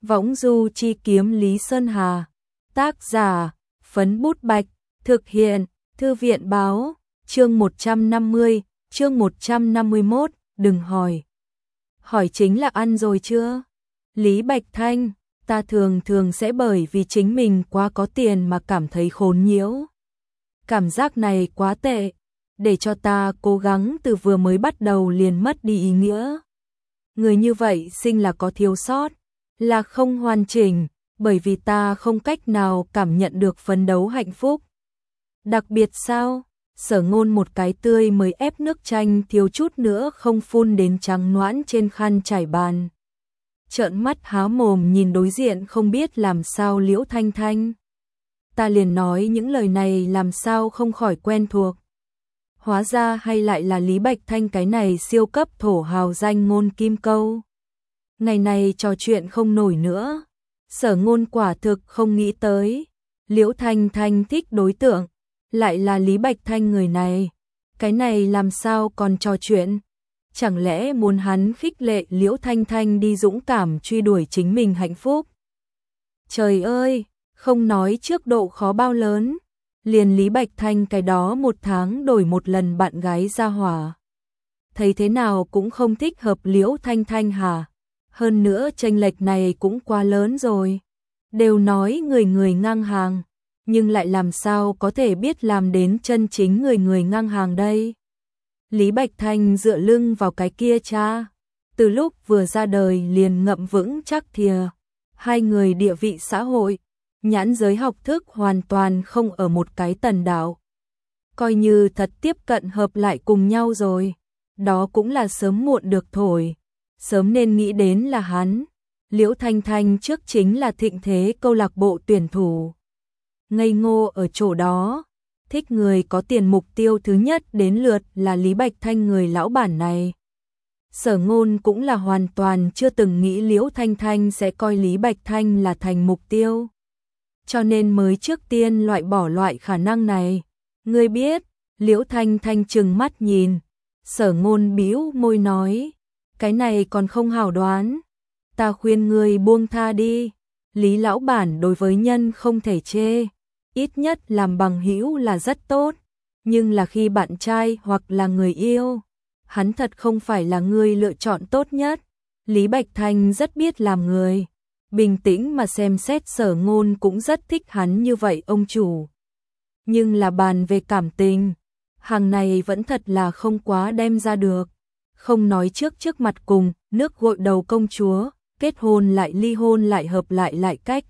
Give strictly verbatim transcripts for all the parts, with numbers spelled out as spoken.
Võng du chi kiếm Lý Sơn Hà. Tác giả, Phấn Bút Bạch. Thực hiện, Thư viện Báo. Chương một trăm năm mươi, chương một trăm năm mươi mốt, đừng hỏi. Hỏi chính là ăn rồi chưa? Lý Bạch Thanh, ta thường thường sẽ bởi vì chính mình quá có tiền mà cảm thấy khốn nhiễu. Cảm giác này quá tệ, để cho ta cố gắng từ vừa mới bắt đầu liền mất đi ý nghĩa. Người như vậy sinh là có thiếu sót, là không hoàn chỉnh, bởi vì ta không cách nào cảm nhận được phấn đấu hạnh phúc. Đặc biệt sao? Sở Ngôn một cái tươi mới ép nước chanh thiếu chút nữa không phun đến trắng noãn trên khăn trải bàn. Trợn mắt há mồm nhìn đối diện không biết làm sao Liễu Thanh Thanh. Ta liền nói những lời này làm sao không khỏi quen thuộc. Hóa ra hay lại là Lý Bạch Thanh cái này siêu cấp thổ hào danh ngôn kim câu. Ngày này trò chuyện không nổi nữa. Sở Ngôn quả thực không nghĩ tới. Liễu Thanh Thanh thích đối tượng, lại là Lý Bạch Thanh người này. Cái này làm sao còn trò chuyện? Chẳng lẽ muốn hắn khích lệ Liễu Thanh Thanh đi dũng cảm truy đuổi chính mình hạnh phúc? Trời ơi, không nói trước độ khó bao lớn. Liền Lý Bạch Thanh cái đó một tháng đổi một lần bạn gái ra hỏa. Thấy thế nào cũng không thích hợp Liễu Thanh Thanh hả? Hơn nữa chênh lệch này cũng quá lớn rồi. Đều nói người người ngang hàng, nhưng lại làm sao có thể biết làm đến chân chính người người ngang hàng đây? Lý Bạch Thanh dựa lưng vào cái kia cha, từ lúc vừa ra đời liền ngậm vững chắc thìa. Hai người địa vị xã hội, nhãn giới học thức hoàn toàn không ở một cái tần đạo. Coi như thật tiếp cận hợp lại cùng nhau rồi, đó cũng là sớm muộn được thổi. Sớm nên nghĩ đến là hắn. Liễu Thanh Thanh trước chính là thịnh thế câu lạc bộ tuyển thủ. Ngây ngô ở chỗ đó, thích người có tiền, mục tiêu thứ nhất đến lượt là Lý Bạch Thanh người lão bản này. Sở Ngôn cũng là hoàn toàn chưa từng nghĩ Liễu Thanh Thanh sẽ coi Lý Bạch Thanh là thành mục tiêu. Cho nên mới trước tiên loại bỏ loại khả năng này. Ngươi biết, Liễu Thanh Thanh trừng mắt nhìn. Sở Ngôn bĩu môi nói, cái này còn không hảo đoán. Ta khuyên ngươi buông tha đi. Lý lão bản đối với nhân không thể chê, ít nhất làm bằng hữu là rất tốt, nhưng là khi bạn trai hoặc là người yêu, hắn thật không phải là người lựa chọn tốt nhất. Lý Bạch Thanh rất biết làm người, bình tĩnh mà xem xét Sở Ngôn cũng rất thích hắn như vậy ông chủ. Nhưng là bàn về cảm tình, hàng này vẫn thật là không quá đem ra được. Không nói trước trước mặt cùng nước gội đầu công chúa, kết hôn lại ly hôn lại hợp lại lại cách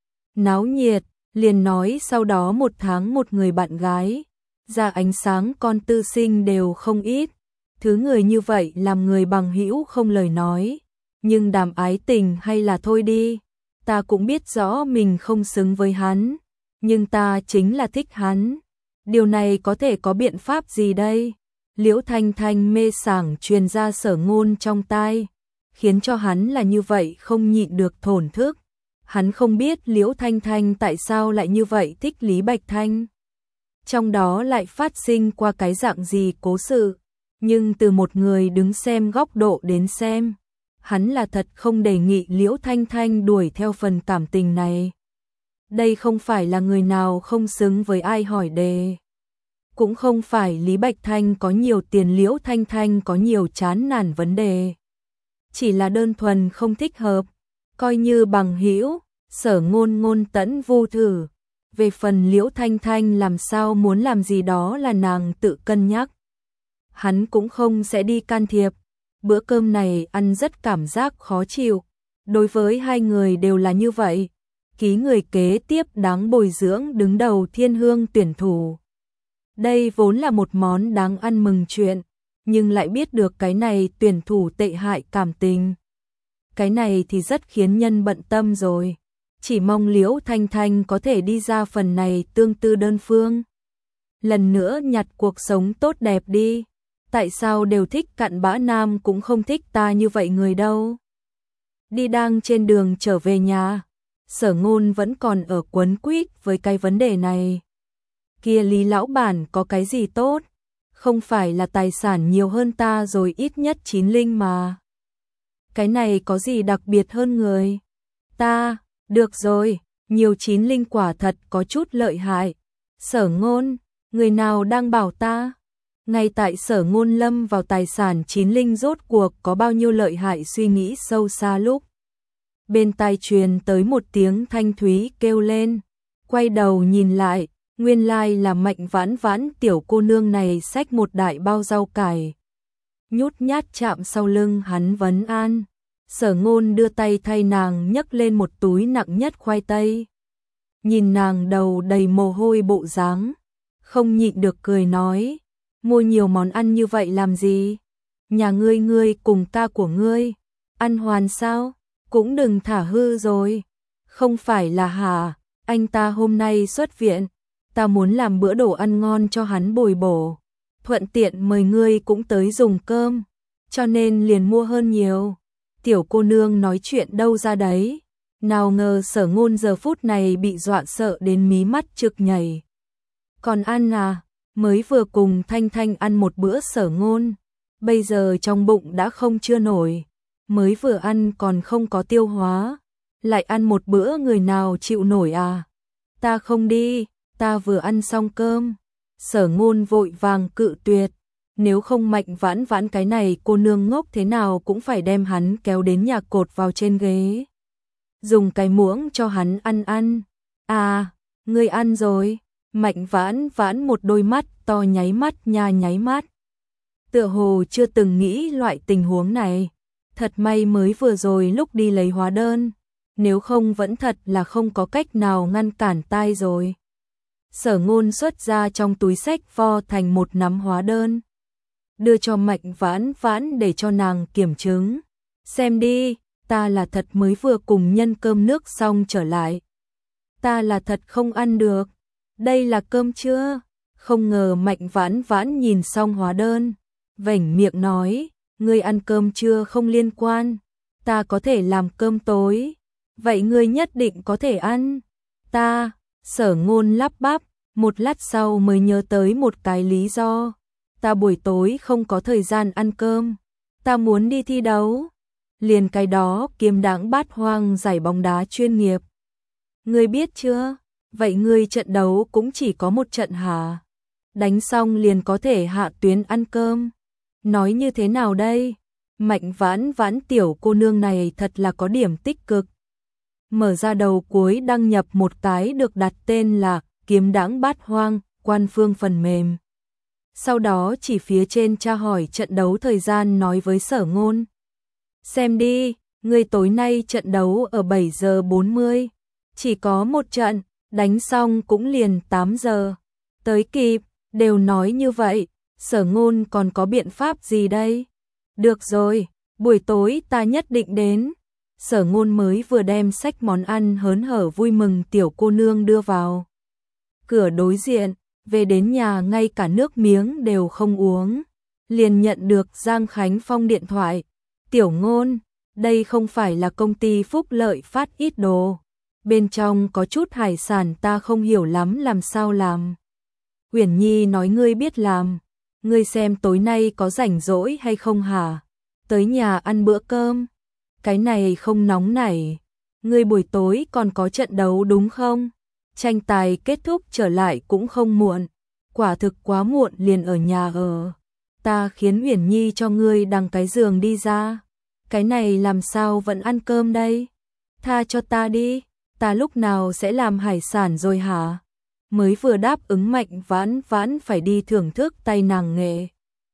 náo nhiệt, liền nói sau đó một tháng một người bạn gái, ra ánh sáng con tư sinh đều không ít. Thứ người như vậy làm người bằng hữu không lời nói, nhưng đàm ái tình hay là thôi đi. Ta cũng biết rõ mình không xứng với hắn, nhưng ta chính là thích hắn. Điều này có thể có biện pháp gì đây? Liễu Thanh Thanh mê sảng truyền ra Sở Ngôn trong tai, khiến cho hắn là như vậy không nhịn được thổn thức. Hắn không biết Liễu Thanh Thanh tại sao lại như vậy thích Lý Bạch Thanh. Trong đó lại phát sinh qua cái dạng gì cố sự, nhưng từ một người đứng xem góc độ đến xem, hắn là thật không đề nghị Liễu Thanh Thanh đuổi theo phần cảm tình này. Đây không phải là người nào không xứng với ai hỏi đề. Cũng không phải Lý Bạch Thanh có nhiều tiền, Liễu Thanh Thanh có nhiều chán nản vấn đề. Chỉ là đơn thuần không thích hợp, coi như bằng hữu. Sở Ngôn ngôn tẫn vô thử. Về phần Liễu Thanh Thanh làm sao muốn làm gì đó là nàng tự cân nhắc. Hắn cũng không sẽ đi can thiệp. Bữa cơm này ăn rất cảm giác khó chịu. Đối với hai người đều là như vậy. Ký người kế tiếp đáng bồi dưỡng đứng đầu Thiên Hương tuyển thủ. Đây vốn là một món đáng ăn mừng chuyện, nhưng lại biết được cái này tuyển thủ tệ hại cảm tình. Cái này thì rất khiến nhân bận tâm rồi. Chỉ mong Liễu Thanh Thanh có thể đi ra phần này tương tư đơn phương. Lần nữa nhặt cuộc sống tốt đẹp đi. Tại sao đều thích cặn bã nam cũng không thích ta như vậy người đâu. Đi đang trên đường trở về nhà, Sở Ngôn vẫn còn ở quấn quýt với cái vấn đề này. Kia Lý lão bản có cái gì tốt? Không phải là tài sản nhiều hơn ta rồi ít nhất chín linh mà. Cái này có gì đặc biệt hơn người? Ta, được rồi, nhiều chín linh quả thật có chút lợi hại. Sở Ngôn, người nào đang bảo ta? Ngay tại Sở Ngôn lâm vào tài sản chín linh rốt cuộc có bao nhiêu lợi hại suy nghĩ sâu xa lúc. Bên tai truyền tới một tiếng thanh thúy kêu lên, quay đầu nhìn lại, nguyên lai là Mạnh Vãn Vãn tiểu cô nương này xách một đại bao rau cải. Nhút nhát chạm sau lưng hắn vấn an. Sở Ngôn đưa tay thay nàng nhấc lên một túi nặng nhất khoai tây. Nhìn nàng đầu đầy mồ hôi bộ dáng, không nhịn được cười nói, mua nhiều món ăn như vậy làm gì? Nhà ngươi ngươi cùng ca của ngươi, ăn hoàn sao? Cũng đừng thả hư rồi. Không phải là hả, anh ta hôm nay xuất viện, ta muốn làm bữa đồ ăn ngon cho hắn bồi bổ. Thuận tiện mời ngươi cũng tới dùng cơm, cho nên liền mua hơn nhiều. Tiểu cô nương nói chuyện đâu ra đấy, nào ngờ Sở Ngôn giờ phút này bị dọa sợ đến mí mắt trực nhảy. Còn ăn à, mới vừa cùng Thanh Thanh ăn một bữa Sở Ngôn, bây giờ trong bụng đã không chưa nổi, mới vừa ăn còn không có tiêu hóa, lại ăn một bữa người nào chịu nổi à? Ta không đi, ta vừa ăn xong cơm. Sở Ngôn vội vàng cự tuyệt, nếu không Mạnh Vãn Vãn cái này cô nương ngốc thế nào cũng phải đem hắn kéo đến nhà cột vào trên ghế. Dùng cái muỗng cho hắn ăn ăn. À, ngươi ăn rồi. Mạnh Vãn Vãn một đôi mắt to nháy mắt nha nháy mắt. Tựa hồ chưa từng nghĩ loại tình huống này. Thật may mới vừa rồi lúc đi lấy hóa đơn, nếu không vẫn thật là không có cách nào ngăn cản tai rồi. Sở Ngôn xuất ra trong túi xách vo thành một nắm hóa đơn, đưa cho Mạnh Vãn Vãn để cho nàng kiểm chứng. Xem đi, ta là thật mới vừa cùng nhân cơm nước xong trở lại. Ta là thật không ăn được. Đây là cơm chưa? Không ngờ Mạnh Vãn Vãn nhìn xong hóa đơn, vểnh miệng nói, ngươi ăn cơm chưa không liên quan, ta có thể làm cơm tối. Vậy ngươi nhất định có thể ăn. Ta, Sở Ngôn lắp bắp, một lát sau mới nhớ tới một cái lý do. Ta buổi tối không có thời gian ăn cơm, ta muốn đi thi đấu. Liền cái đó Kiếm Đãng Bát Hoang giải bóng đá chuyên nghiệp. Ngươi biết chưa? Vậy ngươi trận đấu cũng chỉ có một trận hả? Đánh xong liền có thể hạ tuyến ăn cơm. Nói như thế nào đây? Mạnh Vãn Vãn tiểu cô nương này thật là có điểm tích cực. Mở ra đầu cuối đăng nhập một cái được đặt tên là Kiếm Đãng Bát Hoang, quan phương phần mềm. Sau đó chỉ phía trên tra hỏi trận đấu thời gian nói với Sở Ngôn. Xem đi, ngươi tối nay trận đấu ở bảy giờ bốn mươi. Chỉ có một trận, đánh xong cũng liền tám giờ. Tới kịp, đều nói như vậy, Sở Ngôn còn có biện pháp gì đây? Được rồi, buổi tối ta nhất định đến. Sở Ngôn mới vừa đem xách món ăn hớn hở vui mừng tiểu cô nương đưa vào cửa đối diện, về đến nhà ngay cả nước miếng đều không uống, liền nhận được Giang Khánh Phong điện thoại. Tiểu Ngôn, đây không phải là công ty Phúc Lợi phát ít đồ, bên trong có chút hải sản ta không hiểu lắm làm sao làm. Uyển Nhi nói ngươi biết làm, ngươi xem tối nay có rảnh rỗi hay không hả? Tới nhà ăn bữa cơm. Cái này không nóng nảy, ngươi buổi tối còn có trận đấu đúng không? Tranh tài kết thúc trở lại cũng không muộn, quả thực quá muộn liền ở nhà ở. Ta khiến Uyển Nhi cho ngươi đằng cái giường đi ra. Cái này làm sao vẫn ăn cơm đây? Tha cho ta đi, ta lúc nào sẽ làm hải sản rồi hả? Mới vừa đáp ứng Mạnh Vãn Vãn phải đi thưởng thức tay nàng nghệ.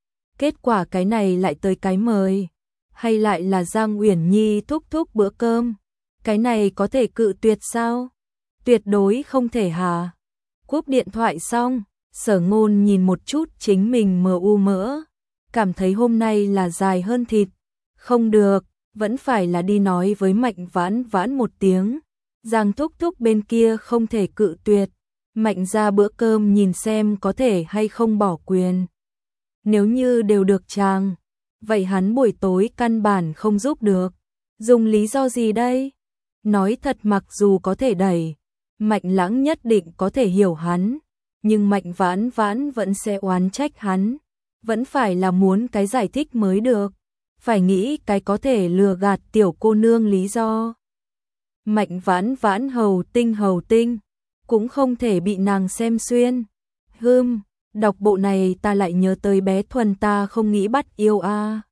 Kết quả cái này lại tới cái mời. Hay lại là Giang Uyển Nhi thúc thúc bữa cơm? Cái này có thể cự tuyệt sao? Tuyệt đối không thể hả? Cúp điện thoại xong, Sở Ngôn nhìn một chút chính mình mờ u mỡ, cảm thấy hôm nay là dài hơn thịt. Không được, vẫn phải là đi nói với Mạnh Vãn Vãn một tiếng. Giang thúc thúc bên kia không thể cự tuyệt. Mạnh ra bữa cơm nhìn xem có thể hay không bỏ quyền. Nếu như đều được chàng, vậy hắn buổi tối căn bản không giúp được. Dùng lý do gì đây? Nói thật mặc dù có thể đẩy, Mạnh Lãng nhất định có thể hiểu hắn, nhưng Mạnh Vãn Vãn vẫn sẽ oán trách hắn. Vẫn phải là muốn cái giải thích mới được. Phải nghĩ cái có thể lừa gạt tiểu cô nương lý do. Mạnh Vãn Vãn hầu tinh hầu tinh, cũng không thể bị nàng xem xuyên. Hừm, đọc bộ này ta lại nhớ tới bé Thuần ta không nghĩ bắt yêu a.